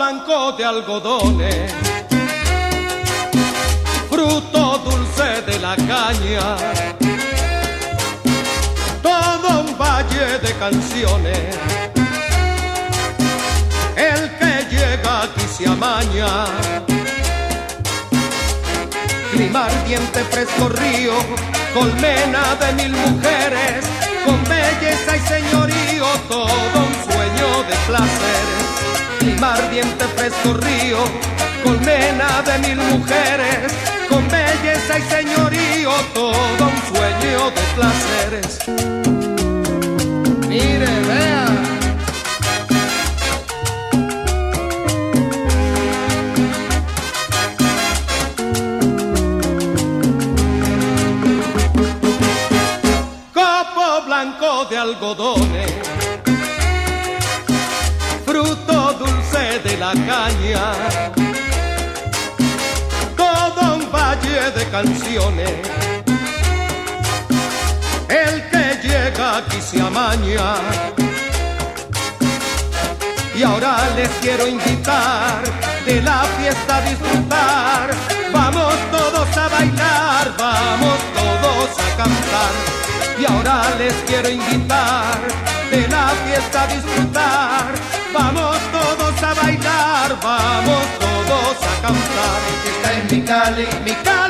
blanco de algodones, fruto dulce de la caña, todo un valle de canciones. El que llega aquí se amaña, clima ardiente, fresco río, colmena de mil mujeres, con belleza y señorío, todo un sueño de placeres. Clima ardiente, fresco río, colmena de mil mujeres, con belleza y señorío, todo un sueño de placeres. Mire, vea. Blanco de algodones, fruto dulce de la caña, todo un valle de canciones. El que llega aquí se amaña. Y ahora les quiero invitar, de la fiesta a disfrutar. Vamos todos a bailar, vamos todos a cantar. Y ahora les quiero invitar, de la fiesta a disfrutar. Vamos todos a bailar, vamos todos a cantar. Esta es mi Cali, mi Cali.